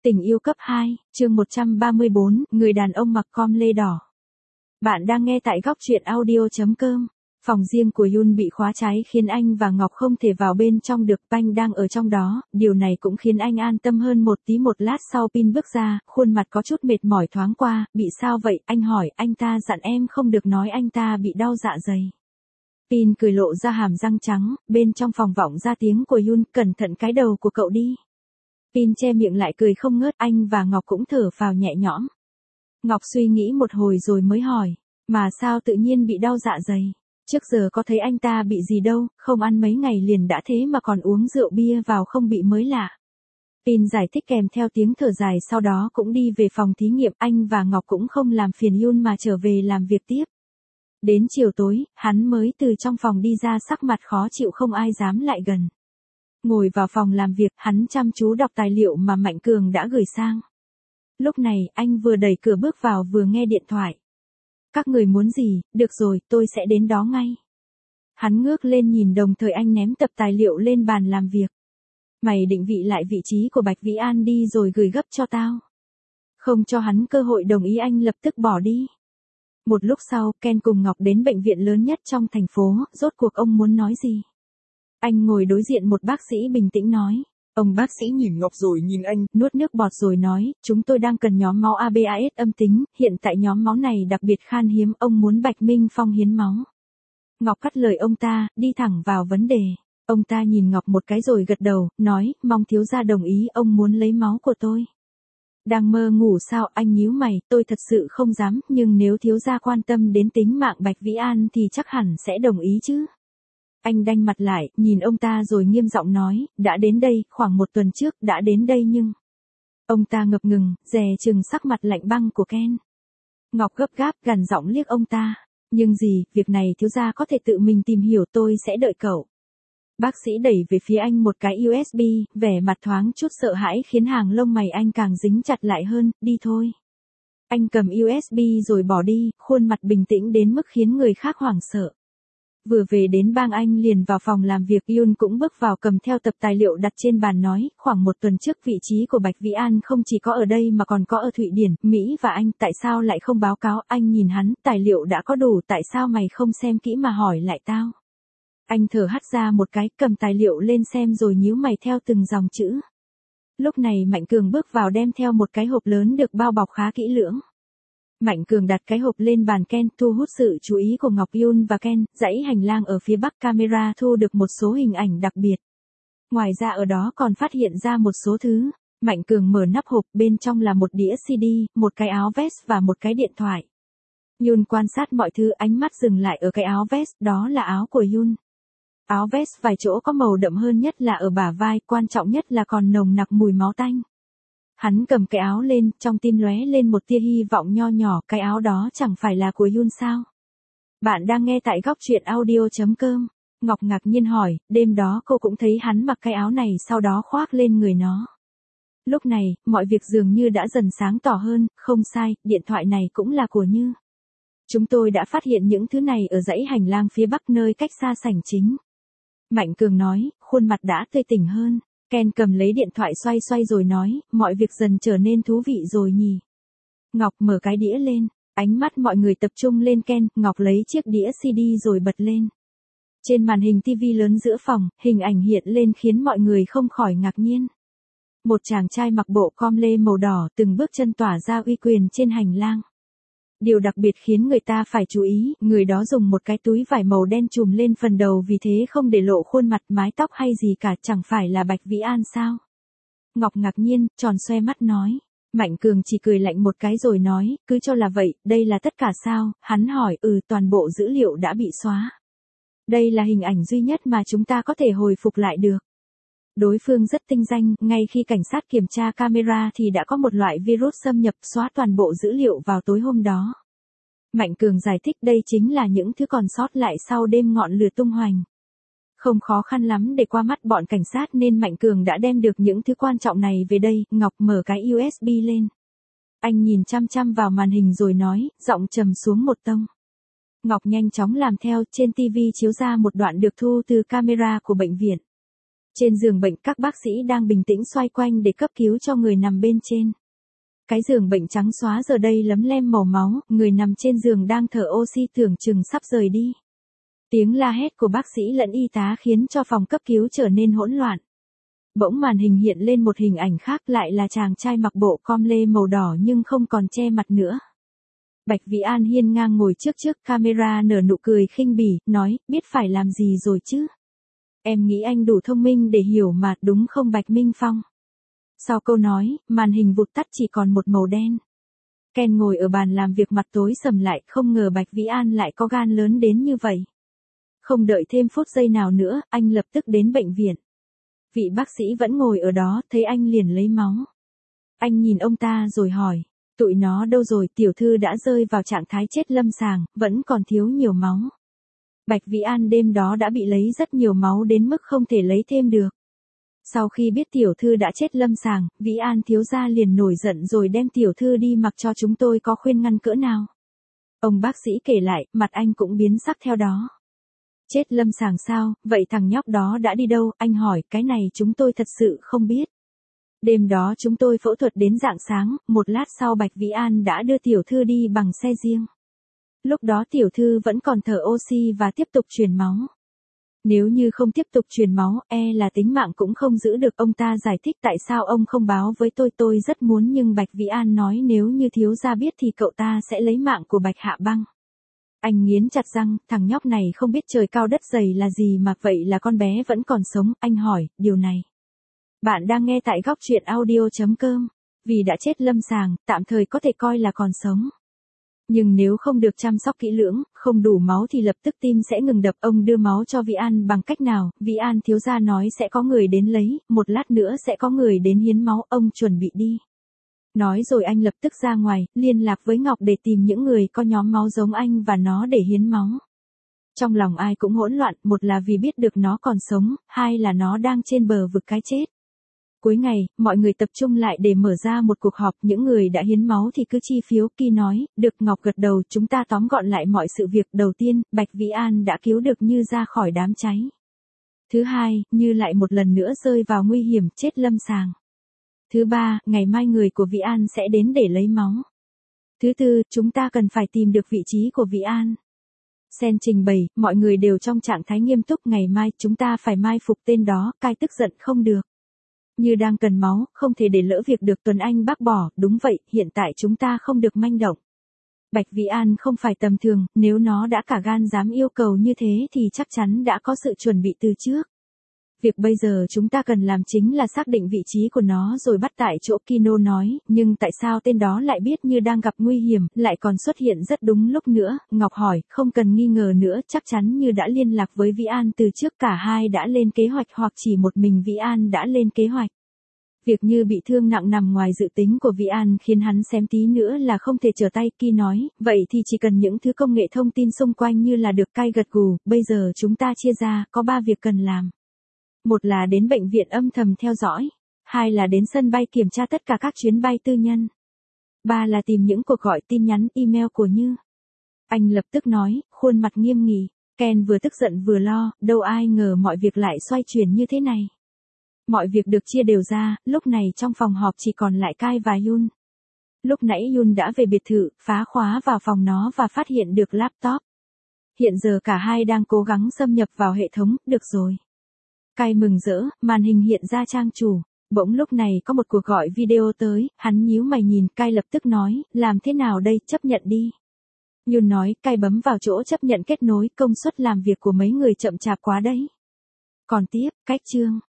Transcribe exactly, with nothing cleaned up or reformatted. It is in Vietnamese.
Tình yêu cấp hai, chương một trăm ba mươi bốn, người đàn ông mặc com lê đỏ. Bạn đang nghe tại góc truyện audio chấm com. Phòng riêng của Yoon bị khóa trái khiến anh và Ngọc không thể vào bên trong được, Panh đang ở trong đó, điều này cũng khiến anh an tâm hơn một tí. Một lát sau Pin bước ra, khuôn mặt có chút mệt mỏi thoáng qua, bị sao vậy, anh hỏi, anh ta dặn em không được nói anh ta bị đau dạ dày. Pin cười lộ ra hàm răng trắng, bên trong phòng vọng ra tiếng của Yoon, cẩn thận cái đầu của cậu đi. Pin che miệng lại cười không ngớt, anh và Ngọc cũng thở phào nhẹ nhõm. Ngọc suy nghĩ một hồi rồi mới hỏi, mà sao tự nhiên bị đau dạ dày? Trước giờ có thấy anh ta bị gì đâu, không ăn mấy ngày liền đã thế mà còn uống rượu bia vào không bị mới lạ. Pin giải thích kèm theo tiếng thở dài, sau đó cũng đi về phòng thí nghiệm. Anh và Ngọc cũng không làm phiền Yoon mà trở về làm việc tiếp. Đến chiều tối, hắn mới từ trong phòng đi ra, sắc mặt khó chịu không ai dám lại gần. Ngồi vào phòng làm việc, hắn chăm chú đọc tài liệu mà Mạnh Cường đã gửi sang. Lúc này, anh vừa đẩy cửa bước vào vừa nghe điện thoại. Các người muốn gì, được rồi, tôi sẽ đến đó ngay. Hắn ngước lên nhìn, đồng thời anh ném tập tài liệu lên bàn làm việc. Mày định vị lại vị trí của Bạch Vĩ An đi rồi gửi gấp cho tao. Không cho hắn cơ hội đồng ý, anh lập tức bỏ đi. Một lúc sau, Ken cùng Ngọc đến bệnh viện lớn nhất trong thành phố, rốt cuộc ông muốn nói gì? Anh ngồi đối diện một bác sĩ bình tĩnh nói. Ông bác sĩ nhìn Ngọc rồi nhìn anh, nuốt nước bọt rồi nói, chúng tôi đang cần nhóm máu a bê a ét âm tính, hiện tại nhóm máu này đặc biệt khan hiếm, ông muốn Bạch Minh Phong hiến máu. Ngọc cắt lời ông ta, đi thẳng vào vấn đề. Ông ta nhìn Ngọc một cái rồi gật đầu, nói, mong thiếu gia đồng ý, ông muốn lấy máu của tôi. Đang mơ ngủ sao? Anh nhíu mày, tôi thật sự không dám, nhưng nếu thiếu gia quan tâm đến tính mạng Bạch Vĩ An thì chắc hẳn sẽ đồng ý chứ. Anh đanh mặt lại, nhìn ông ta rồi nghiêm giọng nói, đã đến đây, khoảng một tuần trước, đã đến đây nhưng... Ông ta ngập ngừng, dè chừng sắc mặt lạnh băng của Ken. Ngọc gấp gáp, gằn giọng liếc ông ta. Nhưng gì, việc này thiếu gia có thể tự mình tìm hiểu, tôi sẽ đợi cậu. Bác sĩ đẩy về phía anh một cái u ét bê, vẻ mặt thoáng chút sợ hãi khiến hàng lông mày anh càng dính chặt lại hơn, đi thôi. Anh cầm u ét bê rồi bỏ đi, khuôn mặt bình tĩnh đến mức khiến người khác hoảng sợ. Vừa về đến bang anh liền vào phòng làm việc, Yoon cũng bước vào cầm theo tập tài liệu đặt trên bàn nói, khoảng một tuần trước vị trí của Bạch Vĩ An không chỉ có ở đây mà còn có ở Thụy Điển, Mỹ và Anh, tại sao lại không báo cáo? Anh nhìn hắn, tài liệu đã có đủ, tại sao mày không xem kỹ mà hỏi lại tao? Anh thở hắt ra một cái, cầm tài liệu lên xem rồi nhíu mày theo từng dòng chữ. Lúc này Mạnh Cường bước vào đem theo một cái hộp lớn được bao bọc khá kỹ lưỡng. Mạnh Cường đặt cái hộp lên bàn Ken, thu hút sự chú ý của Ngọc. Yoon và Ken, dãy hành lang ở phía bắc, camera thu được một số hình ảnh đặc biệt. Ngoài ra ở đó còn phát hiện ra một số thứ. Mạnh Cường mở nắp hộp, bên trong là một đĩa xê đê, một cái áo vest và một cái điện thoại. Yoon quan sát mọi thứ, ánh mắt dừng lại ở cái áo vest, đó là áo của Yoon. Áo vest vài chỗ có màu đậm hơn, nhất là ở bả vai, quan trọng nhất là còn nồng nặc mùi máu tanh. Hắn cầm cái áo lên, trong tim lóe lên một tia hy vọng nho nhỏ, cái áo đó chẳng phải là của Yoon sao? Bạn đang nghe tại góc truyện audio chấm com. Ngọc ngạc nhiên hỏi, đêm đó cô cũng thấy hắn mặc cái áo này sau đó khoác lên người nó. Lúc này, mọi việc dường như đã dần sáng tỏ hơn, không sai, điện thoại này cũng là của Như. Chúng tôi đã phát hiện những thứ này ở dãy hành lang phía bắc nơi cách xa sảnh chính. Mạnh Cường nói, khuôn mặt đã tươi tỉnh hơn. Ken cầm lấy điện thoại xoay xoay rồi nói, mọi việc dần trở nên thú vị rồi nhỉ. Ngọc mở cái đĩa lên, ánh mắt mọi người tập trung lên Ken, Ngọc lấy chiếc đĩa xê đê rồi bật lên. Trên màn hình ti vi lớn giữa phòng, hình ảnh hiện lên khiến mọi người không khỏi ngạc nhiên. Một chàng trai mặc bộ com lê màu đỏ từng bước chân tỏa ra uy quyền trên hành lang. Điều đặc biệt khiến người ta phải chú ý, người đó dùng một cái túi vải màu đen trùm lên phần đầu vì thế không để lộ khuôn mặt, mái tóc hay gì cả, chẳng phải là Bạch Vĩ An sao? Ngọc ngạc nhiên, tròn xoe mắt nói. Mạnh Cường chỉ cười lạnh một cái rồi nói, cứ cho là vậy, đây là tất cả sao? Hắn hỏi, ừ, toàn bộ dữ liệu đã bị xóa. Đây là hình ảnh duy nhất mà chúng ta có thể hồi phục lại được. Đối phương rất tinh danh, ngay khi cảnh sát kiểm tra camera thì đã có một loại virus xâm nhập xóa toàn bộ dữ liệu vào tối hôm đó. Mạnh Cường giải thích đây chính là những thứ còn sót lại sau đêm ngọn lửa tung hoành. Không khó khăn lắm để qua mắt bọn cảnh sát nên Mạnh Cường đã đem được những thứ quan trọng này về đây. Ngọc mở cái u ét bê lên. Anh nhìn chăm chăm vào màn hình rồi nói, giọng trầm xuống một tông. Ngọc nhanh chóng làm theo, trên ti vi chiếu ra một đoạn được thu từ camera của bệnh viện. Trên giường bệnh các bác sĩ đang bình tĩnh xoay quanh để cấp cứu cho người nằm bên trên. Cái giường bệnh trắng xóa giờ đây lấm lem màu máu, người nằm trên giường đang thở oxy tưởng chừng sắp rời đi. Tiếng la hét của bác sĩ lẫn y tá khiến cho phòng cấp cứu trở nên hỗn loạn. Bỗng màn hình hiện lên một hình ảnh khác, lại là chàng trai mặc bộ com lê màu đỏ nhưng không còn che mặt nữa. Bạch Vĩ An hiên ngang ngồi trước trước camera nở nụ cười khinh bỉ, nói, biết phải làm gì rồi chứ. Em nghĩ anh đủ thông minh để hiểu mà, đúng không Bạch Minh Phong? Sau câu nói, màn hình vụt tắt chỉ còn một màu đen. Ken ngồi ở bàn làm việc mặt tối sầm lại, không ngờ Bạch Vĩ An lại có gan lớn đến như vậy. Không đợi thêm phút giây nào nữa, anh lập tức đến bệnh viện. Vị bác sĩ vẫn ngồi ở đó, thấy anh liền lấy máu. Anh nhìn ông ta rồi hỏi, tụi nó đâu rồi? Tiểu thư đã rơi vào trạng thái chết lâm sàng, vẫn còn thiếu nhiều máu. Bạch Vĩ An đêm đó đã bị lấy rất nhiều máu đến mức không thể lấy thêm được. Sau khi biết tiểu thư đã chết lâm sàng, Vĩ An thiếu gia liền nổi giận rồi đem tiểu thư đi mặc cho chúng tôi có khuyên ngăn cỡ nào. Ông bác sĩ kể lại, mặt anh cũng biến sắc theo đó. Chết lâm sàng sao, vậy thằng nhóc đó đã đi đâu? Anh hỏi, cái này chúng tôi thật sự không biết. Đêm đó chúng tôi phẫu thuật đến rạng sáng, một lát sau Bạch Vĩ An đã đưa tiểu thư đi bằng xe riêng. Lúc đó tiểu thư vẫn còn thở oxy và tiếp tục truyền máu. Nếu như không tiếp tục truyền máu, e là tính mạng cũng không giữ được. Ông ta giải thích tại sao ông không báo với tôi, tôi rất muốn, nhưng Bạch Vĩ An nói nếu như thiếu gia biết thì cậu ta sẽ lấy mạng của Bạch Hạ Băng. Anh nghiến chặt răng, thằng nhóc này không biết trời cao đất dày là gì mà vậy là con bé vẫn còn sống. Anh hỏi, điều này. Bạn đang nghe tại góc truyện audio chấm com. Vì đã chết lâm sàng, tạm thời có thể coi là còn sống. Nhưng nếu không được chăm sóc kỹ lưỡng, không đủ máu thì lập tức tim sẽ ngừng đập. Ông đưa máu cho Vĩ An bằng cách nào? Vĩ An thiếu gia nói sẽ có người đến lấy, một lát nữa sẽ có người đến hiến máu, ông chuẩn bị đi. Nói rồi anh lập tức ra ngoài, liên lạc với Ngọc để tìm những người có nhóm máu giống anh và nó để hiến máu. Trong lòng ai cũng hỗn loạn, một là vì biết được nó còn sống, hai là nó đang trên bờ vực cái chết. Cuối ngày, mọi người tập trung lại để mở ra một cuộc họp, những người đã hiến máu thì cứ chi phiếu. Ki nói, được. Ngọc gật đầu, chúng ta tóm gọn lại mọi sự việc. Đầu tiên, Bạch Vĩ An đã cứu được Như ra khỏi đám cháy. Thứ hai, Như lại một lần nữa rơi vào nguy hiểm, chết lâm sàng. Thứ ba, ngày mai người của Vĩ An sẽ đến để lấy máu. Thứ tư, chúng ta cần phải tìm được vị trí của Vĩ An. Sen trình bày, mọi người đều trong trạng thái nghiêm túc. Ngày mai, chúng ta phải mai phục tên đó. Cai tức giận, không được. Như đang cần máu, không thể để lỡ việc được. Tuấn Anh bác bỏ, đúng vậy, hiện tại chúng ta không được manh động. Bạch Vĩ An không phải tầm thường, nếu nó đã cả gan dám yêu cầu như thế thì chắc chắn đã có sự chuẩn bị từ trước. Việc bây giờ chúng ta cần làm chính là xác định vị trí của nó rồi bắt tại chỗ. Kino nói, nhưng tại sao tên đó lại biết Như đang gặp nguy hiểm, lại còn xuất hiện rất đúng lúc nữa? Ngọc hỏi, không cần nghi ngờ nữa, chắc chắn Như đã liên lạc với Vĩ An từ trước, cả hai đã lên kế hoạch hoặc chỉ một mình Vĩ An đã lên kế hoạch. Việc Như bị thương nặng nằm ngoài dự tính của Vĩ An khiến hắn xém tí nữa là không thể trở tay. Ki nói, vậy thì chỉ cần những thứ công nghệ thông tin xung quanh như là được. Cai gật gù, bây giờ chúng ta chia ra, có ba việc cần làm. Một là đến bệnh viện âm thầm theo dõi. Hai là đến sân bay kiểm tra tất cả các chuyến bay tư nhân. Ba là tìm những cuộc gọi, tin nhắn, email của Như. Anh lập tức nói, khuôn mặt nghiêm nghị. Ken vừa tức giận vừa lo, đâu ai ngờ mọi việc lại xoay chuyển như thế này. Mọi việc được chia đều ra, lúc này trong phòng họp chỉ còn lại Cai và Yun. Lúc nãy Yun đã về biệt thự, phá khóa vào phòng nó và phát hiện được laptop. Hiện giờ cả hai đang cố gắng xâm nhập vào hệ thống. Được rồi. Cai mừng rỡ, màn hình hiện ra trang chủ. Bỗng lúc này có một cuộc gọi video tới, hắn nhíu mày nhìn. Cai lập tức nói, làm thế nào đây, chấp nhận đi. Yun nói, Cai bấm vào chỗ chấp nhận kết nối. Công suất làm việc của mấy người chậm chạp quá đấy. Còn tiếp, cách chương.